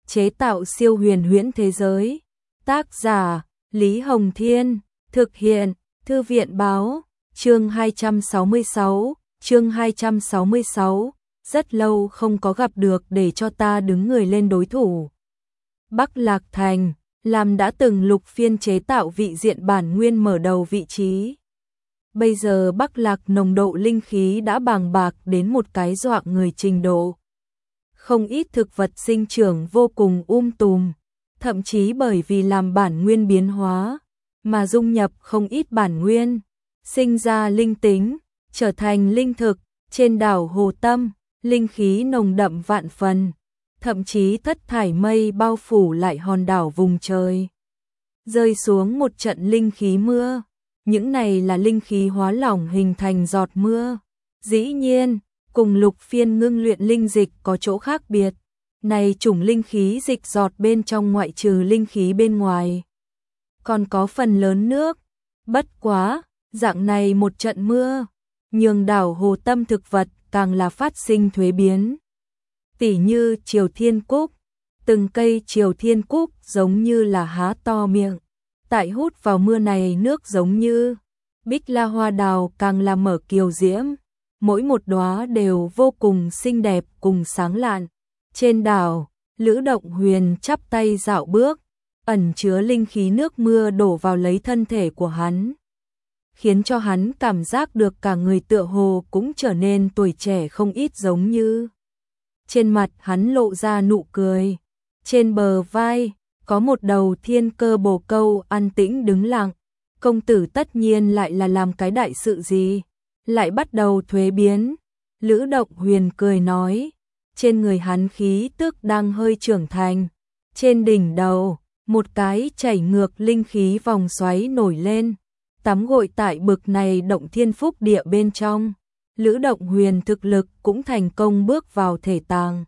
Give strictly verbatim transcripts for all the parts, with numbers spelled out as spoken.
chế tạo siêu huyền huyễn thế giới. Tác giả Lý Hồng Thiên, thực hiện Thư viện Báo. Chương hai trăm sáu mươi sáu, chương hai trăm sáu mươi sáu, rất lâu không có gặp được để cho ta đứng người lên đối thủ. Bắc Lạc Thành, làm đã từng lục phiên chế tạo vị diện bản nguyên mở đầu vị trí. Bây giờ Bắc Lạc nồng độ linh khí đã bàng bạc đến một cái dọa người trình độ. Không ít thực vật sinh trưởng vô cùng um tùm, thậm chí bởi vì làm bản nguyên biến hóa, mà dung nhập không ít bản nguyên, sinh ra linh tính, trở thành linh thực. Trên đảo Hồ Tâm, linh khí nồng đậm vạn phần, thậm chí thất thải mây bao phủ lại hòn đảo vùng trời. Rơi xuống một trận linh khí mưa, những này là linh khí hóa lỏng hình thành giọt mưa. Dĩ nhiên, cùng lục phiên ngưng luyện linh dịch có chỗ khác biệt. Này chủng linh khí dịch giọt bên trong ngoại trừ linh khí bên ngoài, còn có phần lớn nước. Bất quá, dạng này một trận mưa, nhường đảo Hồ Tâm thực vật càng là phát sinh thuế biến. Tỉ như Triều Thiên Cúc, từng cây Triều Thiên Cúc giống như là há to miệng, tại hút vào mưa này nước giống như Bích La Hoa Đào càng là mở kiều diễm, mỗi một đóa đều vô cùng xinh đẹp cùng sáng lạn. Trên đảo, Lữ Động Huyền chắp tay dạo bước, ẩn chứa linh khí nước mưa đổ vào lấy thân thể của hắn, khiến cho hắn cảm giác được cả người tựa hồ cũng trở nên tuổi trẻ không ít giống như. Trên mặt hắn lộ ra nụ cười, trên bờ vai có một đầu thiên cơ bồ câu an tĩnh đứng lặng. Công tử tất nhiên lại là làm cái đại sự gì, lại bắt đầu thuế biến. Lữ Động Huyền cười nói, trên người hắn khí tức đang hơi trưởng thành, trên đỉnh đầu một cái chảy ngược linh khí vòng xoáy nổi lên, tắm gội tại bực này động thiên phúc địa bên trong. Lữ Động Huyền thực lực cũng thành công bước vào thể tàng.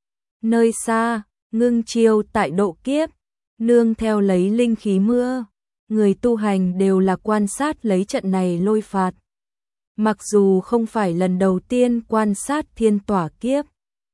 Nơi xa, Ngưng Chiêu tại độ kiếp, nương theo lấy linh khí mưa, người tu hành đều là quan sát lấy trận này lôi phạt. Mặc dù không phải lần đầu tiên quan sát thiên tỏa kiếp,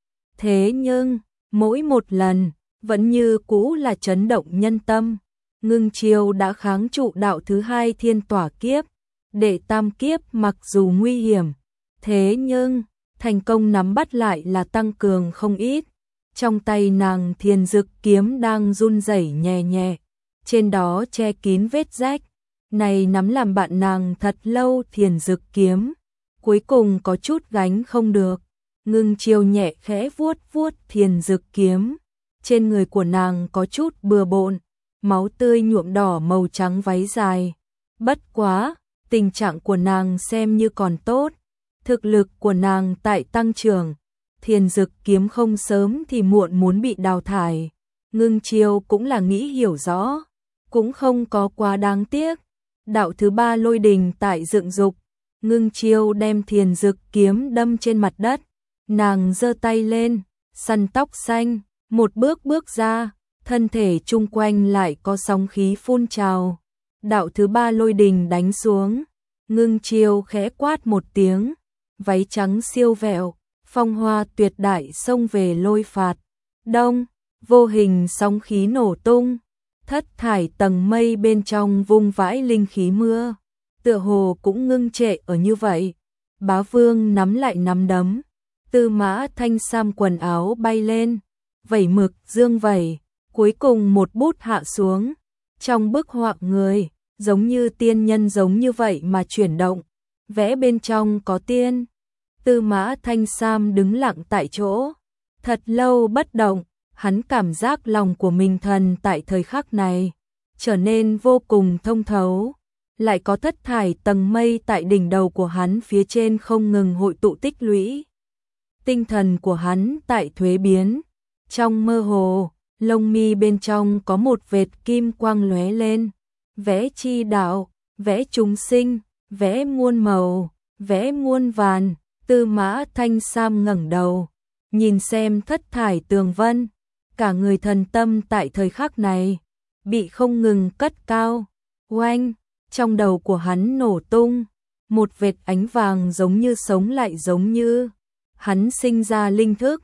thế nhưng mỗi một lần vẫn như cũ là chấn động nhân tâm. Ngưng Chiêu đã kháng trụ đạo thứ hai thiên tỏa kiếp, đệ tam kiếp mặc dù nguy hiểm, thế nhưng thành công nắm bắt lại là tăng cường không ít. Trong tay nàng thiền dực kiếm đang run rẩy nhẹ nhẹ, trên đó che kín vết rách. Này nắm làm bạn nàng thật lâu thiền dực kiếm, cuối cùng có chút gánh không được. Ngưng Chiêu nhẹ khẽ vuốt vuốt thiền dực kiếm, trên người của nàng có chút bừa bộn, máu tươi nhuộm đỏ màu trắng váy dài. Bất quá, tình trạng của nàng xem như còn tốt, thực lực của nàng tại tăng trưởng, thiền dực kiếm không sớm thì muộn muốn bị đào thải. Ngưng Chiêu cũng là nghĩ hiểu rõ, cũng không có quá đáng tiếc. Đạo thứ ba lôi đình tại dựng dục, Ngưng Chiêu đem thiền dực kiếm đâm trên mặt đất, nàng giơ tay lên, săn tóc xanh, một bước bước ra, thân thể chung quanh lại có sóng khí phun trào. Đạo thứ ba lôi đình đánh xuống, Ngưng Chiêu khẽ quát một tiếng, váy trắng siêu vẹo, phong hoa tuyệt đại xông về lôi phạt. Đông, vô hình sóng khí nổ tung, thất thải tầng mây bên trong vung vãi linh khí mưa, tựa hồ cũng ngưng trệ ở như vậy. Bá Vương nắm lại nắm đấm, Tư Mã Thanh Sam quần áo bay lên, vẩy mực dương vẩy, cuối cùng một bút hạ xuống. Trong bức họa người, giống như tiên nhân giống như vậy mà chuyển động, vẽ bên trong có tiên. Tư Mã Thanh Sam đứng lặng tại chỗ, thật lâu bất động, hắn cảm giác lòng của mình thần tại thời khắc này trở nên vô cùng thông thấu, lại có thất thải tầng mây tại đỉnh đầu của hắn phía trên không ngừng hội tụ tích lũy. Tinh thần của hắn tại thuế biến, trong mơ hồ, lông mi bên trong có một vệt kim quang lóe lên, vẽ chi đạo, vẽ chúng sinh, vẽ muôn màu, vẽ muôn vàn. Tư Mã Thanh Sam ngẩng đầu, nhìn xem thất thải tường vân, cả người thần tâm tại thời khắc này bị không ngừng cất cao. Oanh, trong đầu của hắn nổ tung, một vệt ánh vàng giống như sống lại, giống như hắn sinh ra linh thức,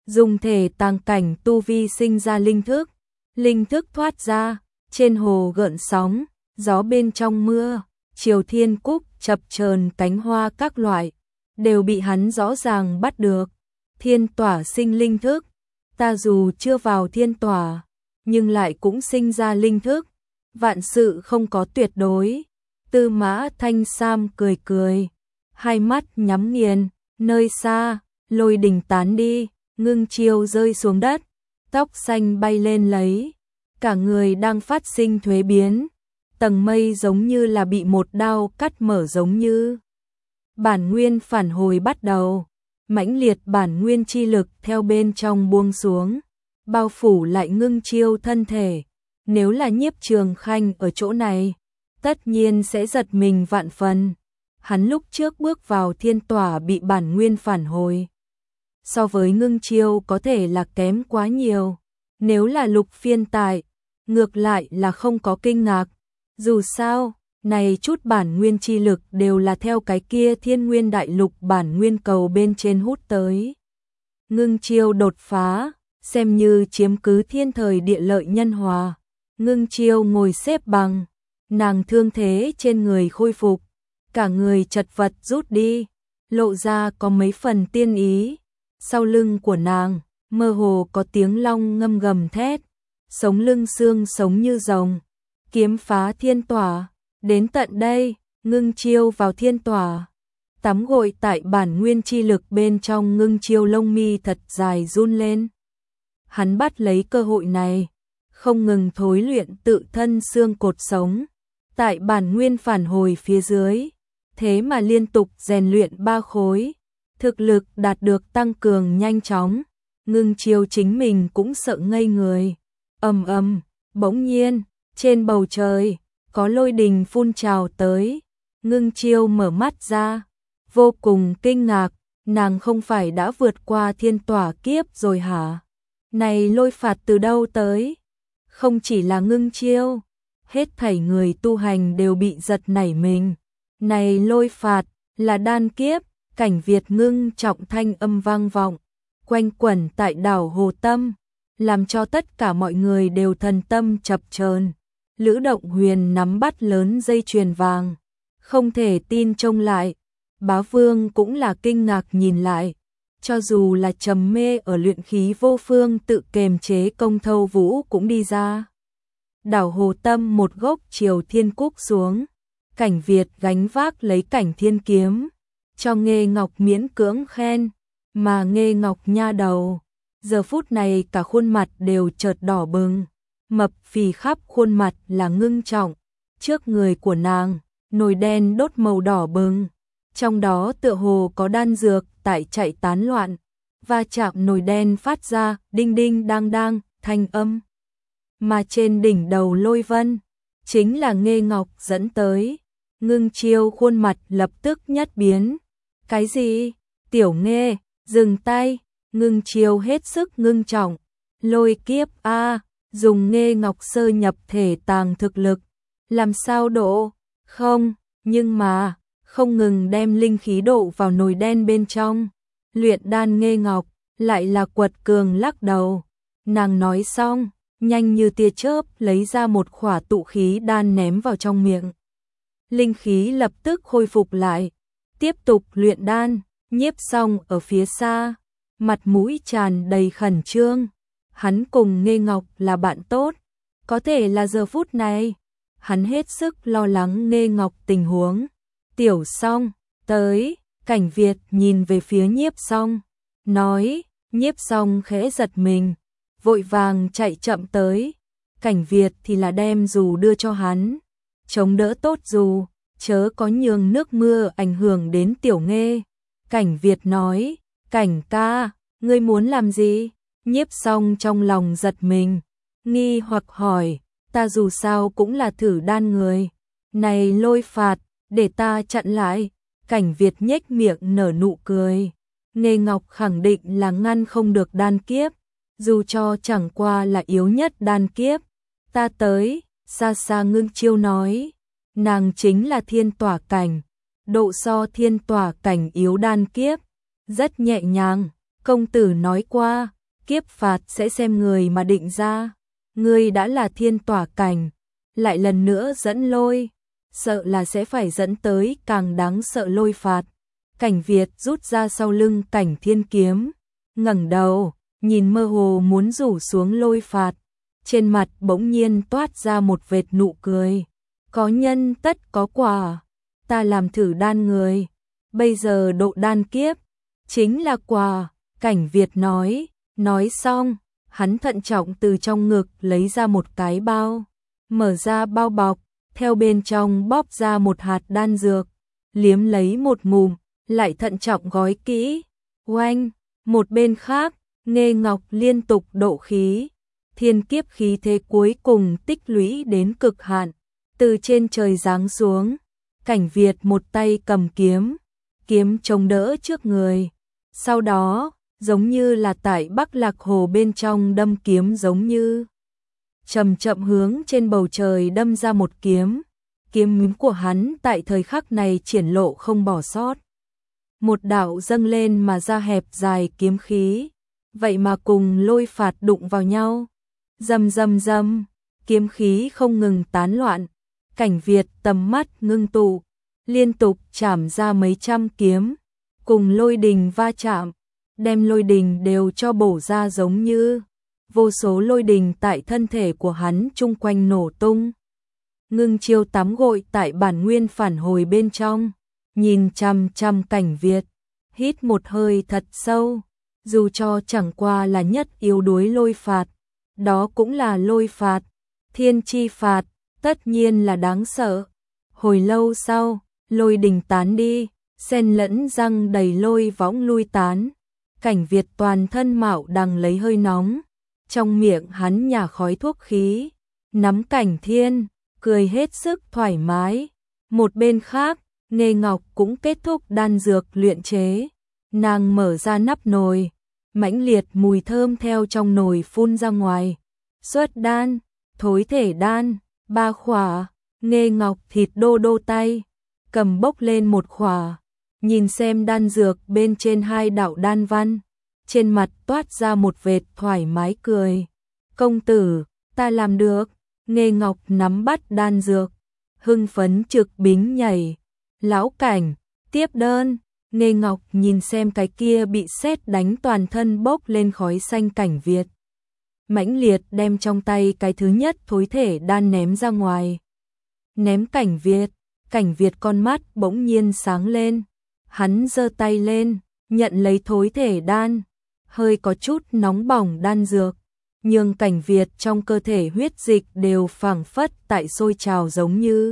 dùng thể tàng cảnh tu vi sinh ra linh thức, linh thức thoát ra, trên hồ gợn sóng, gió bên trong mưa, chiều thiên cúc chập chờn cánh hoa các loại, đều bị hắn rõ ràng bắt được. Thiên tỏa sinh linh thức, ta dù chưa vào thiên tỏa, nhưng lại cũng sinh ra linh thức, vạn sự không có tuyệt đối. Tư Mã Thanh Sam cười cười, hai mắt nhắm nghiền, nơi xa, lôi đình tán đi, Ngưng Chiêu rơi xuống đất, tóc xanh bay lên lấy, cả người đang phát sinh thuế biến, tầng mây giống như là bị một đao cắt mở, giống như bản nguyên phản hồi bắt đầu, mãnh liệt bản nguyên chi lực theo bên trong buông xuống, bao phủ lại Ngưng Chiêu thân thể. Nếu là Nhiếp Trường Khanh ở chỗ này, tất nhiên sẽ giật mình vạn phần. Hắn lúc trước bước vào thiên tỏa bị bản nguyên phản hồi, so với Ngưng Chiêu có thể là kém quá nhiều. Nếu là Lục Phiên tại, ngược lại là không có kinh ngạc. Dù sao, này chút bản nguyên chi lực đều là theo cái kia Thiên Nguyên Đại Lục bản nguyên cầu bên trên hút tới. Ngưng Chiêu đột phá, xem như chiếm cứ thiên thời địa lợi nhân hòa. Ngưng Chiêu ngồi xếp bằng, nàng thương thế trên người khôi phục, cả người chật vật rút đi, lộ ra có mấy phần tiên ý. Sau lưng của nàng, mơ hồ có tiếng long ngâm gầm thét, sống lưng xương sống như rồng, kiếm phá thiên tỏa. Đến tận đây, Ngưng Chiêu vào thiên tỏa, tắm gội tại bản nguyên chi lực bên trong. Ngưng Chiêu lông mi thật dài run lên. Hắn bắt lấy cơ hội này, không ngừng thối luyện tự thân xương cột sống, tại bản nguyên phản hồi phía dưới, thế mà liên tục rèn luyện ba khối, thực lực đạt được tăng cường nhanh chóng. Ngưng Chiêu chính mình cũng sợ ngây người. Ầm ầm, bỗng nhiên, trên bầu trời có lôi đình phun trào tới. Ngưng Chiêu mở mắt ra, vô cùng kinh ngạc, nàng không phải đã vượt qua thiên tỏa kiếp rồi hả? Này lôi phạt từ đâu tới? Không chỉ là Ngưng Chiêu, hết thảy người tu hành đều bị giật nảy mình. Này lôi phạt là đan kiếp. Cảnh Việt ngưng trọng thanh âm vang vọng, quanh quẩn tại đảo Hồ Tâm, làm cho tất cả mọi người đều thần tâm chập chờn. Lữ Động Huyền nắm bắt lớn dây chuyền vàng, không thể tin trông lại. Bá Vương cũng là kinh ngạc nhìn lại, cho dù là trầm mê ở luyện khí vô phương tự kềm chế Công Thâu Vũ cũng đi ra. Đảo Hồ Tâm một gốc chiều thiên cúc xuống, Cảnh Việt gánh vác lấy Cảnh Thiên kiếm, cho Nghê Ngọc miễn cưỡng khen, mà Nghê Ngọc nha đầu, giờ phút này cả khuôn mặt đều chợt đỏ bừng, mập phì khắp khuôn mặt là ngưng trọng. Trước người của nàng, nồi đen đốt màu đỏ bừng, trong đó tựa hồ có đan dược tại chạy tán loạn, va chạm nồi đen phát ra đinh đinh đang đang thanh âm. Mà trên đỉnh đầu lôi vân, chính là Nghê Ngọc dẫn tới. Ngưng Chiêu khuôn mặt lập tức nhất biến. Cái gì? Tiểu Nghê, dừng tay. Ngưng Chiêu hết sức ngưng trọng. Lôi kiếp a, à, dùng Nghê Ngọc sơ nhập thể tàng thực lực, làm sao độ? Không, nhưng mà không ngừng đem linh khí độ vào nồi đen bên trong. Luyện đan Nghê Ngọc lại là quật cường lắc đầu. Nàng nói xong, nhanh như tia chớp lấy ra một khỏa tụ khí đan ném vào trong miệng. Linh khí lập tức khôi phục lại, tiếp tục luyện đan. Nhiếp Song ở phía xa, mặt mũi tràn đầy khẩn trương. Hắn cùng Nghê Ngọc là bạn tốt, có thể là giờ phút này, hắn hết sức lo lắng Nghê Ngọc tình huống. Tiểu Song, tới. Cảnh Việt nhìn về phía Nhiếp Song, nói. Nhiếp Song khẽ giật mình, vội vàng chạy chậm tới. Cảnh Việt thì là đem dù đưa cho hắn, chống đỡ tốt dù, chớ có nhường nước mưa ảnh hưởng đến Tiểu Nghê. Cảnh Việt nói, Cảnh ca, ngươi muốn làm gì? Nhiếp Song trong lòng giật mình, nghi hoặc hỏi, ta dù sao cũng là thử đan người, này lôi phạt, để ta chặn lại. Cảnh Việt nhếch miệng nở nụ cười, Nghê Ngọc khẳng định là ngăn không được đan kiếp, dù cho chẳng qua là yếu nhất đan kiếp. Ta tới. Xa xa Ngưng Chiêu nói, nàng chính là thiên tỏa cảnh, độ so thiên tỏa cảnh yếu đan kiếp, rất nhẹ nhàng. Công tử nói qua, Kiếp phạt sẽ xem người mà định ra. Ngươi đã là thiên tỏa cảnh, lại lần nữa dẫn lôi, sợ là sẽ phải dẫn tới càng đáng sợ lôi phạt. Cảnh Việt rút ra sau lưng Cảnh Thiên kiếm, ngẩng đầu, nhìn mơ hồ muốn rủ xuống lôi phạt. Trên mặt bỗng nhiên toát ra một vệt nụ cười. Có nhân tất có quả, ta làm thử đan người, bây giờ độ đan kiếp, chính là quả. Cảnh Việt nói, nói xong, hắn thận trọng từ trong ngực lấy ra một cái bao, mở ra bao bọc, theo bên trong bóp ra một hạt đan dược, liếm lấy một ngụm, lại thận trọng gói kỹ. Oanh, một bên khác, Nghê Ngọc liên tục độ khí, thiên kiếp khí thế cuối cùng tích lũy đến cực hạn, từ trên trời giáng xuống. Cảnh Việt một tay cầm kiếm, kiếm chống đỡ trước người, sau đó, giống như là tại Bắc Lạc Hồ bên trong đâm kiếm, giống như chậm chậm hướng trên bầu trời đâm ra một kiếm. Kiếm của hắn tại thời khắc này triển lộ không bỏ sót. Một đạo dâng lên mà ra hẹp dài kiếm khí, vậy mà cùng lôi phạt đụng vào nhau. Rầm rầm rầm, kiếm khí không ngừng tán loạn. Cảnh Việt tầm mắt ngưng tụ, liên tục chảm ra mấy trăm kiếm, cùng lôi đình va chạm, đem lôi đình đều cho bổ ra, giống như vô số lôi đình tại thân thể của hắn chung quanh nổ tung. Ngưng chiêu tắm gội tại bản nguyên phản hồi bên trong, nhìn chằm chằm Cảnh Việt, hít một hơi thật sâu, dù cho chẳng qua là nhất yếu đuối lôi phạt, đó cũng là lôi phạt, thiên chi phạt, tất nhiên là đáng sợ. Hồi lâu sau, lôi đình tán đi, xen lẫn răng đầy lôi võng lui tán. Cảnh Việt toàn thân mạo đằng lấy hơi nóng, trong miệng hắn nhả khói thuốc khí, nắm Cảnh Thiên, cười hết sức thoải mái. Một bên khác, Nghê Ngọc cũng kết thúc đan dược luyện chế, nàng mở ra nắp nồi, mãnh liệt mùi thơm theo trong nồi phun ra ngoài. Xuất đan, thối thể đan, ba khỏa. Nghê Ngọc thịt đô đô tay, cầm bốc lên một khỏa, nhìn xem đan dược bên trên hai đạo đan văn, trên mặt toát ra một vệt thoải mái cười. Công tử, ta làm được. Nghê Ngọc nắm bắt đan dược, hưng phấn trực bính nhảy. Lão Cảnh, tiếp đơn. Nghê Ngọc nhìn xem cái kia bị sét đánh toàn thân bốc lên khói xanh Cảnh Việt, mãnh liệt đem trong tay cái thứ nhất thối thể đan ném ra ngoài. Ném Cảnh Việt, Cảnh Việt con mắt bỗng nhiên sáng lên, hắn giơ tay lên, nhận lấy thối thể đan, hơi có chút nóng bỏng đan dược, nhưng Cảnh Việt trong cơ thể huyết dịch đều phảng phất tại sôi trào, giống như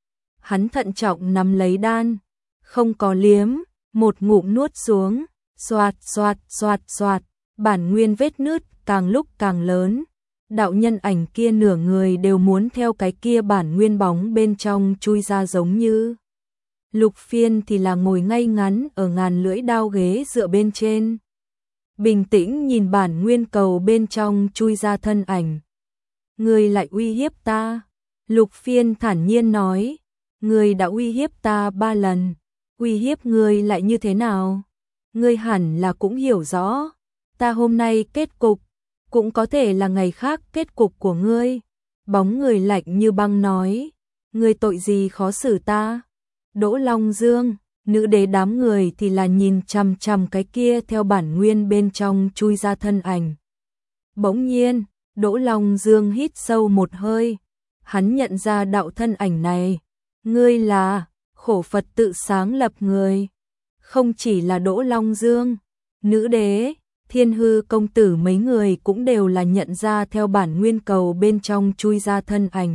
hắn thận trọng nắm lấy đan, không có liếm, một ngụm nuốt xuống, xoạt xoạt xoạt xoạt, bản nguyên vết nứt càng lúc càng lớn. Đạo nhân ảnh kia nửa người đều muốn theo cái kia bản nguyên bóng bên trong chui ra, giống như Lục Phiên thì là ngồi ngay ngắn ở ngàn lưỡi đao ghế dựa bên trên, bình tĩnh nhìn bản nguyên cầu bên trong chui ra thân ảnh. Ngươi lại uy hiếp ta. Lục Phiên thản nhiên nói, ngươi đã uy hiếp ta ba lần, uy hiếp ngươi lại như thế nào? Ngươi hẳn là cũng hiểu rõ, ta hôm nay kết cục, cũng có thể là ngày khác kết cục của ngươi. Bóng người lạnh như băng nói, ngươi tội gì khó xử ta? Đỗ Long Dương, nữ đế đám người thì là nhìn chằm chằm cái kia theo bản nguyên bên trong chui ra thân ảnh. Bỗng nhiên, Đỗ Long Dương hít sâu một hơi, hắn nhận ra đạo thân ảnh này, ngươi là Khổ Phật tự sáng lập người. Không chỉ là Đỗ Long Dương, nữ đế, Thiên Hư công tử mấy người cũng đều là nhận ra theo bản nguyên cầu bên trong chui ra thân ảnh.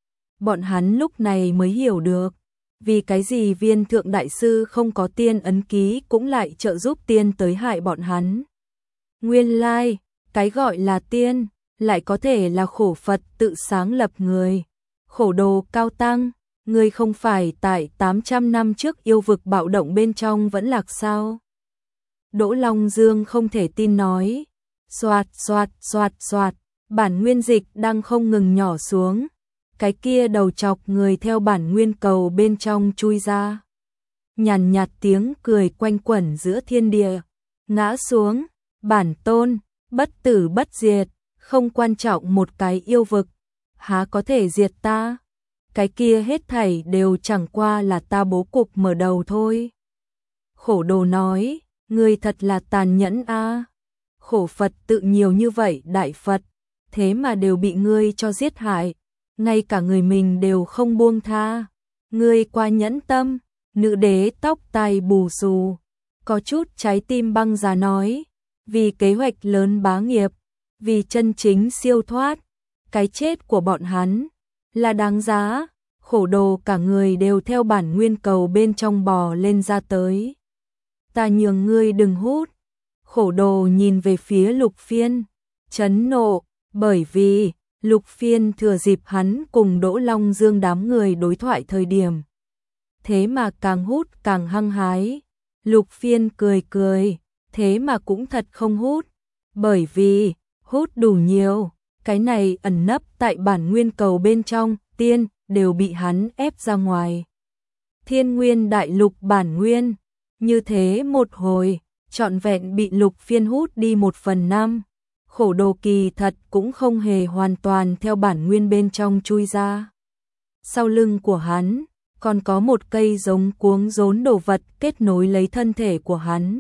Bọn hắn lúc này mới hiểu được, vì cái gì Viên Thượng Đại Sư không có tiên ấn ký cũng lại trợ giúp tiên tới hại bọn hắn. Nguyên lai, cái gọi là tiên, lại có thể là Khổ Phật tự sáng lập người. Khổ đồ cao tăng, người không phải tại tám trăm năm trước yêu vực bạo động bên trong vẫn lạc sao? Đỗ Long Dương không thể tin nói, xoạt xoạt xoạt xoạt, bản nguyên dịch đang không ngừng nhỏ xuống, cái kia đầu chọc người theo bản nguyên cầu bên trong chui ra. Nhàn nhạt tiếng cười quanh quẩn giữa thiên địa, ngã xuống, bản tôn, bất tử bất diệt, không quan trọng một cái yêu vực, há có thể diệt ta? Cái kia hết thảy đều chẳng qua là ta bố cục mở đầu thôi. Khổ đồ nói, ngươi thật là tàn nhẫn a. Khổ Phật tự nhiều như vậy đại Phật, thế mà đều bị ngươi cho giết hại, ngay cả người mình đều không buông tha. Ngươi quá nhẫn tâm. Nữ đế tóc tai bù xù, có chút trái tim băng giá nói, vì kế hoạch lớn bá nghiệp, vì chân chính siêu thoát, cái chết của bọn hắn là đáng giá. Khổ đồ cả người đều theo bản nguyên cầu bên trong bò lên ra tới. Ta nhường ngươi đừng hút. Khổ đồ nhìn về phía Lục Phiên, chấn nộ, bởi vì Lục Phiên thừa dịp hắn cùng Đỗ Long Dương đám người đối thoại thời điểm. Thế mà càng hút càng hăng hái. Lục Phiên cười cười, thế mà cũng thật không hút, bởi vì hút đủ nhiều, cái này ẩn nấp tại bản nguyên cầu bên trong, tiên đều bị hắn ép ra ngoài. Thiên Nguyên Đại Lục bản nguyên, như thế một hồi, trọn vẹn bị Lục Phiên hút đi một phần năm. Khổ đồ kỳ thật cũng không hề hoàn toàn theo bản nguyên bên trong chui ra. Sau lưng của hắn còn có một cây giống cuống rốn đồ vật kết nối lấy thân thể của hắn.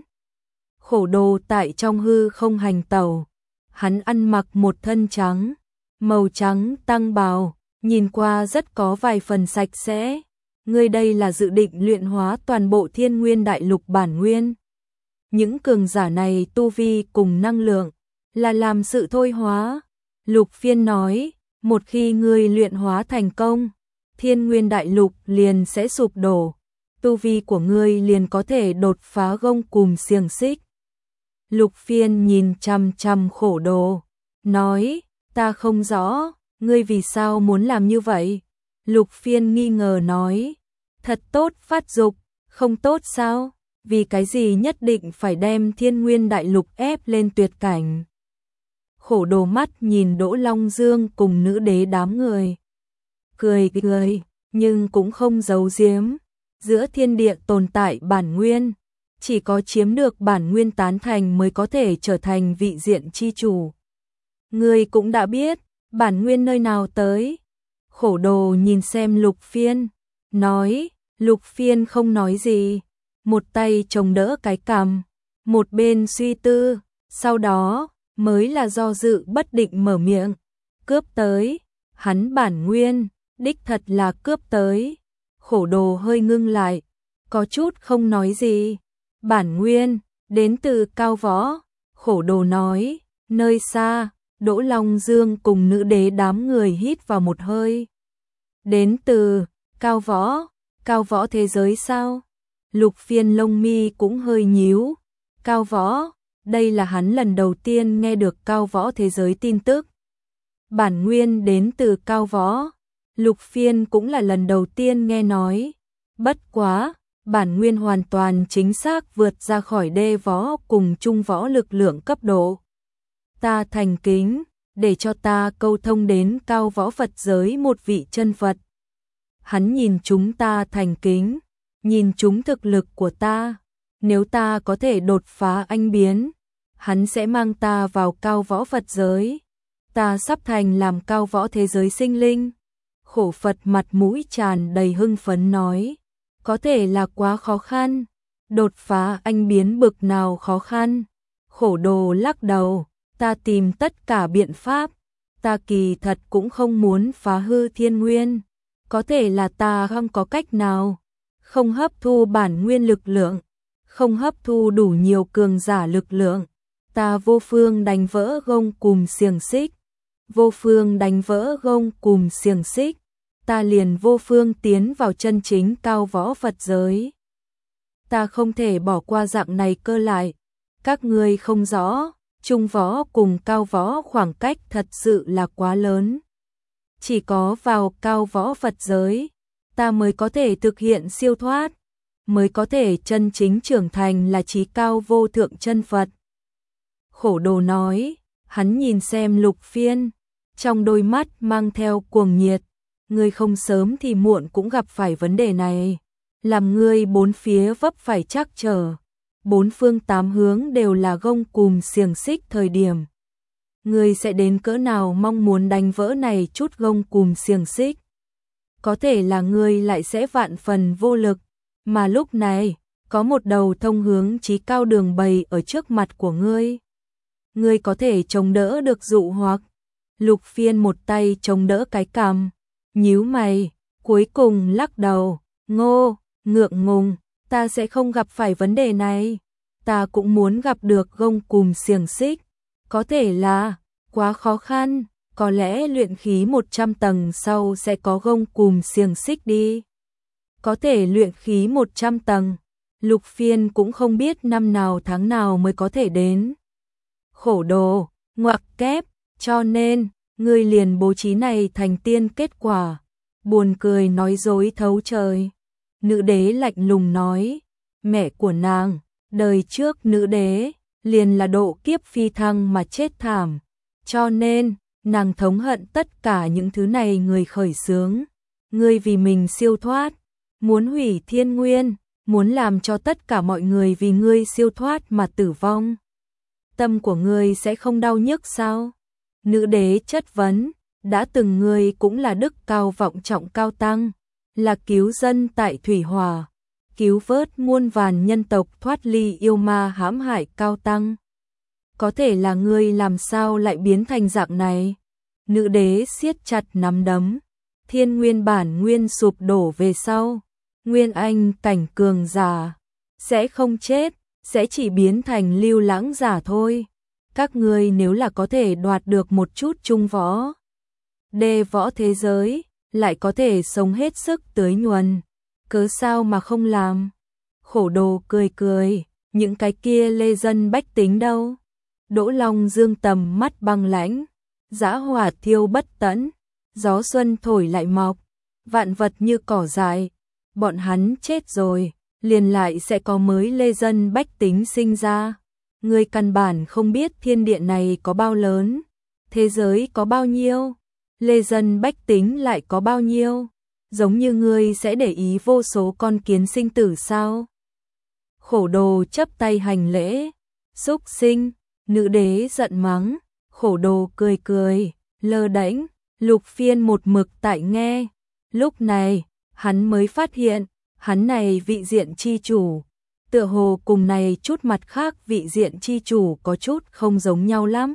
Khổ đồ tại trong hư không hành tẩu, hắn ăn mặc một thân trắng, màu trắng tăng bào, nhìn qua rất có vài phần sạch sẽ. Ngươi đây là dự định luyện hóa toàn bộ Thiên Nguyên Đại Lục bản nguyên. Những cường giả này tu vi cùng năng lượng, là làm sự thôi hóa. Lục Phiên nói, một khi ngươi luyện hóa thành công, Thiên Nguyên Đại Lục liền sẽ sụp đổ, tu vi của ngươi liền có thể đột phá gông cùm xiềng xích. Lục Phiên nhìn chằm chằm khổ đồ, nói, ta không rõ, ngươi vì sao muốn làm như vậy? Lục Phiên nghi ngờ nói, thật tốt phát dục, không tốt sao? Vì cái gì nhất định phải đem Thiên Nguyên Đại Lục ép lên tuyệt cảnh? Khổ đồ mắt nhìn Đỗ Long Dương cùng nữ đế đám người. Cười cười, nhưng cũng không giấu giếm. Giữa thiên địa tồn tại bản nguyên, chỉ có chiếm được bản nguyên tán thành mới có thể trở thành vị diện chi chủ. Ngươi cũng đã biết, bản nguyên nơi nào tới? Khổ đồ nhìn xem Lục Phiên, nói, Lục Phiên không nói gì, một tay chống đỡ cái cằm, một bên suy tư, sau đó mới là do dự bất định mở miệng, cướp tới, hắn bản nguyên, đích thật là cướp tới. Khổ đồ hơi ngưng lại, có chút không nói gì. Bản nguyên, đến từ cao võ. Khổ đồ nói, nơi xa, Đỗ Long Dương cùng nữ đế đám người hít vào một hơi. Đến từ cao võ, cao võ thế giới sao? Lục Phiên lông mi cũng hơi nhíu. Cao võ, đây là hắn lần đầu tiên nghe được cao võ thế giới tin tức. Bản nguyên đến từ cao võ. Lục Phiên cũng là lần đầu tiên nghe nói. Bất quá, bản nguyên hoàn toàn chính xác vượt ra khỏi đê võ cùng trung võ lực lượng cấp độ. Ta thành kính, để cho ta câu thông đến cao võ Phật giới một vị chân Phật. Hắn nhìn chúng ta thành kính, nhìn chúng thực lực của ta. Nếu ta có thể đột phá anh biến, hắn sẽ mang ta vào cao võ Phật giới. Ta sắp thành làm cao võ thế giới sinh linh. Khổ Phật mặt mũi tràn đầy hưng phấn nói, có thể là quá khó khăn, đột phá anh biến bực nào khó khăn. Khổ đồ lắc đầu, ta tìm tất cả biện pháp, ta kỳ thật cũng không muốn phá hư thiên nguyên, có thể là ta không có cách nào, không hấp thu bản nguyên lực lượng, không hấp thu đủ nhiều cường giả lực lượng, ta vô phương đánh vỡ gông cùm xiềng xích, vô phương đánh vỡ gông cùm xiềng xích. Ta liền vô phương tiến vào chân chính cao võ Phật giới. Ta không thể bỏ qua dạng này cơ lại. Các ngươi không rõ, trung võ cùng cao võ khoảng cách thật sự là quá lớn. Chỉ có vào cao võ Phật giới, ta mới có thể thực hiện siêu thoát, mới có thể chân chính trưởng thành là chí cao vô thượng chân Phật. Khổ đồ nói, hắn nhìn xem Lục Phiên, trong đôi mắt mang theo cuồng nhiệt. Ngươi không sớm thì muộn cũng gặp phải vấn đề này, làm ngươi bốn phía vấp phải trắc trở, bốn phương tám hướng đều là gông cùm xiềng xích thời điểm, ngươi sẽ đến cỡ nào mong muốn đánh vỡ này chút gông cùm xiềng xích. Có thể là ngươi lại sẽ vạn phần vô lực, mà lúc này, có một đầu thông hướng chí cao đường bày ở trước mặt của ngươi. Ngươi có thể chống đỡ được dụ hoặc. Lục Phiên một tay chống đỡ cái cằm, nhíu mày, cuối cùng lắc đầu, ngô, ngượng ngùng, ta sẽ không gặp phải vấn đề này. Ta cũng muốn gặp được gông cùm xiềng xích. Có thể là, quá khó khăn, có lẽ luyện khí một trăm tầng sau sẽ có gông cùm xiềng xích đi. Có thể luyện khí một trăm tầng, Lục Phiên cũng không biết năm nào tháng nào mới có thể đến. Khổ đồ, ngoặc kép, cho nên, ngươi liền bố trí này thành tiên kết quả. Buồn cười nói dối thấu trời. Nữ đế lạnh lùng nói, mẹ của nàng, đời trước nữ đế, liền là độ kiếp phi thăng mà chết thảm. Cho nên, nàng thống hận tất cả những thứ này người khởi xướng. Ngươi vì mình siêu thoát, muốn hủy thiên nguyên, muốn làm cho tất cả mọi người vì ngươi siêu thoát mà tử vong. Tâm của ngươi sẽ không đau nhức sao? Nữ đế chất vấn, đã từng ngươi cũng là đức cao vọng trọng cao tăng, là cứu dân tại Thủy Hòa, cứu vớt muôn vàn nhân tộc thoát ly yêu ma hãm hại cao tăng. Có thể là ngươi làm sao lại biến thành dạng này? Nữ đế siết chặt nắm đấm, thiên nguyên bản nguyên sụp đổ về sau, nguyên anh cảnh cường giả, sẽ không chết, sẽ chỉ biến thành lưu lãng giả thôi. Các ngươi nếu là có thể đoạt được một chút trung võ, đê võ thế giới, lại có thể sống hết sức tưới nhuần, cớ sao mà không làm? Khổ đồ cười cười, những cái kia lê dân bách tính đâu? Đỗ Long Dương tầm mắt băng lãnh, dã hỏa thiêu bất tận, gió xuân thổi lại mọc, vạn vật như cỏ dại, bọn hắn chết rồi, liền lại sẽ có mới lê dân bách tính sinh ra. Ngươi căn bản không biết thiên địa này có bao lớn, thế giới có bao nhiêu, lê dân bách tính lại có bao nhiêu, giống như ngươi sẽ để ý vô số con kiến sinh tử sao? Khổ đồ chấp tay hành lễ, xúc sinh, nữ đế giận mắng, khổ đồ cười cười, lơ đễnh. Lục Phiên một mực tại nghe, lúc này, hắn mới phát hiện, hắn này vị diện chi chủ, tựa hồ cùng này chút mặt khác vị diện chi chủ có chút không giống nhau lắm.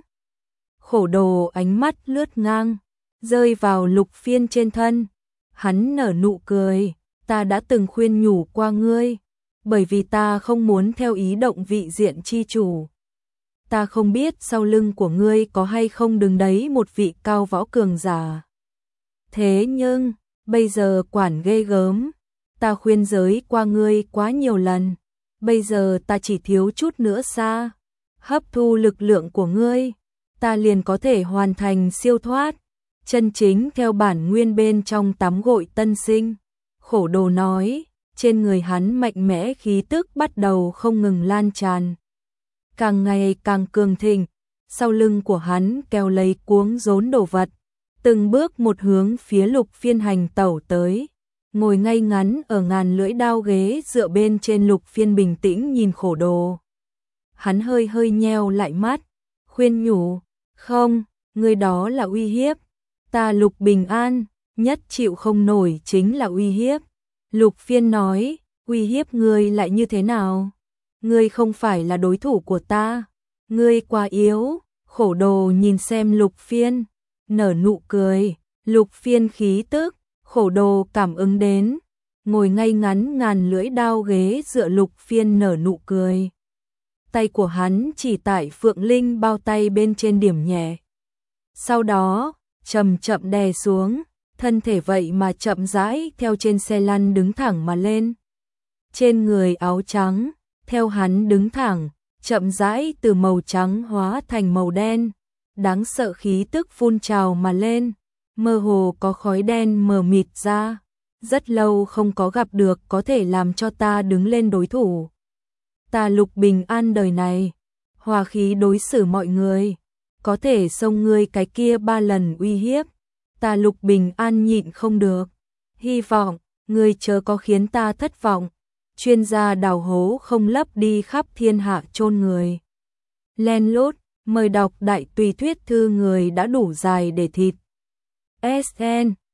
Khổ đồ ánh mắt lướt ngang, rơi vào Lục Phiên trên thân, hắn nở nụ cười, ta đã từng khuyên nhủ qua ngươi, bởi vì ta không muốn theo ý động vị diện chi chủ. Ta không biết sau lưng của ngươi có hay không đứng đấy một vị cao võ cường giả. Thế nhưng, bây giờ quản ghê gớm, ta khuyên giới qua ngươi quá nhiều lần, bây giờ ta chỉ thiếu chút nữa xa, hấp thu lực lượng của ngươi, ta liền có thể hoàn thành siêu thoát, chân chính theo bản nguyên bên trong tắm gội tân sinh. Khổ đồ nói, trên người hắn mạnh mẽ khí tức bắt đầu không ngừng lan tràn, càng ngày càng cường thịnh, sau lưng của hắn kéo lấy cuống rốn đồ vật, từng bước một hướng phía Lục Phiên hành tẩu tới. Ngồi ngay ngắn ở ngàn lưỡi đao ghế dựa bên trên, Lục Phiên bình tĩnh nhìn khổ đồ. Hắn hơi hơi nheo lại mắt, khuyên nhủ, không, người đó là uy hiếp. Ta Lục Bình An, nhất chịu không nổi chính là uy hiếp. Lục Phiên nói, uy hiếp ngươi lại như thế nào? Ngươi không phải là đối thủ của ta, ngươi quá yếu. Khổ đồ nhìn xem Lục Phiên, nở nụ cười, Lục Phiên khí tức, khổ đồ cảm ứng đến, ngồi ngay ngắn ngàn lưỡi đao ghế dựa, Lục Phiên nở nụ cười. Tay của hắn chỉ tại Phượng Linh bao tay bên trên điểm nhẹ. Sau đó, chậm chậm đè xuống, thân thể vậy mà chậm rãi theo trên xe lăn đứng thẳng mà lên. Trên người áo trắng, theo hắn đứng thẳng, chậm rãi từ màu trắng hóa thành màu đen, đáng sợ khí tức phun trào mà lên, mơ hồ có khói đen mờ mịt ra. Rất lâu không có gặp được có thể làm cho ta đứng lên đối thủ. Ta Lục Bình An đời này, hòa khí đối xử mọi người, có thể xông ngươi cái kia ba lần uy hiếp, ta Lục Bình An nhịn không được. Hy vọng, ngươi chớ có khiến ta thất vọng. Chuyên gia đào hố không lấp đi khắp thiên hạ chôn người. Len lút, Mời đọc đại tùy thuyết thư người đã đủ dài để thịt. ét en